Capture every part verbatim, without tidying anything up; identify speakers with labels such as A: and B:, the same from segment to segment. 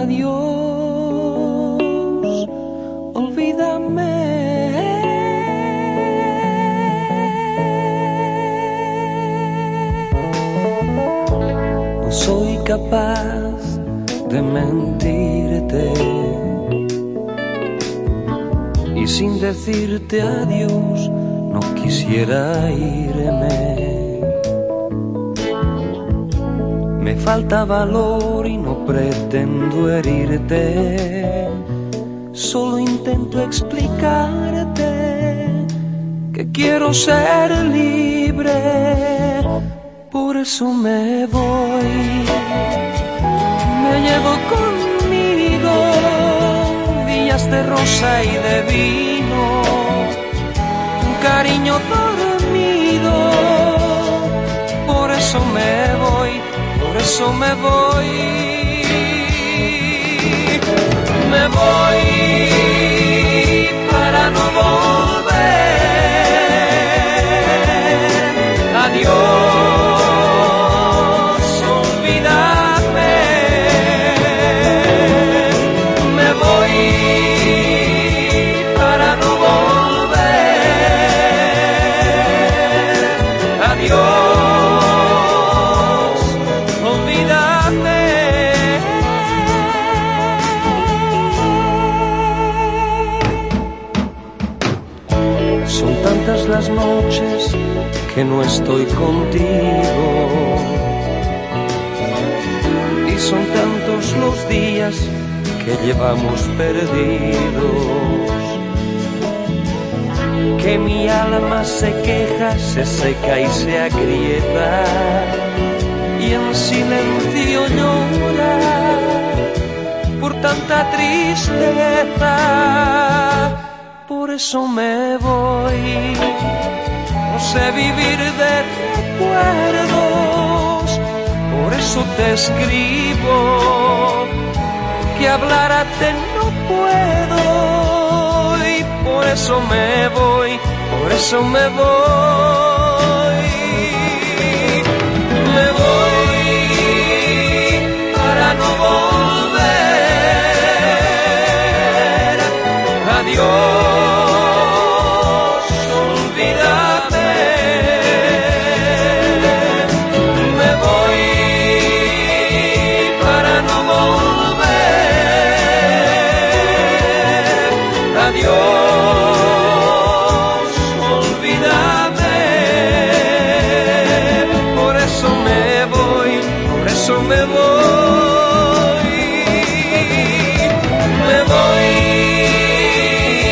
A: Adiós, olvídame. No soy capaz de mentirte y sin decirte adiós no quisiera irme. Me falta valor y no pretendo herirte, solo intento explicarte que quiero ser libre, por eso me voy. Me llevo conmigo días de rosa y de vino, un cariño dormido, por eso me voy. Por eso me voy, me voy para no volver. Adiós, olvídame. Me voy para no volver. Adiós. Son tantas las noches que no estoy contigo y son tantos los días que llevamos perdidos, que mi alma se queja, se seca y se agrieta y en silencio llora por tanta tristeza. Por eso me voy, no sé vivir de recuerdos, por eso te escribo, que hablarte no puedo y por eso me voy, por eso me voy, me voy para no volver. Adiós. Adiós, olvídame, por eso me voy, por eso me voy, me voy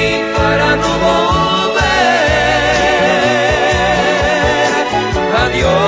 A: para no volver. Adiós.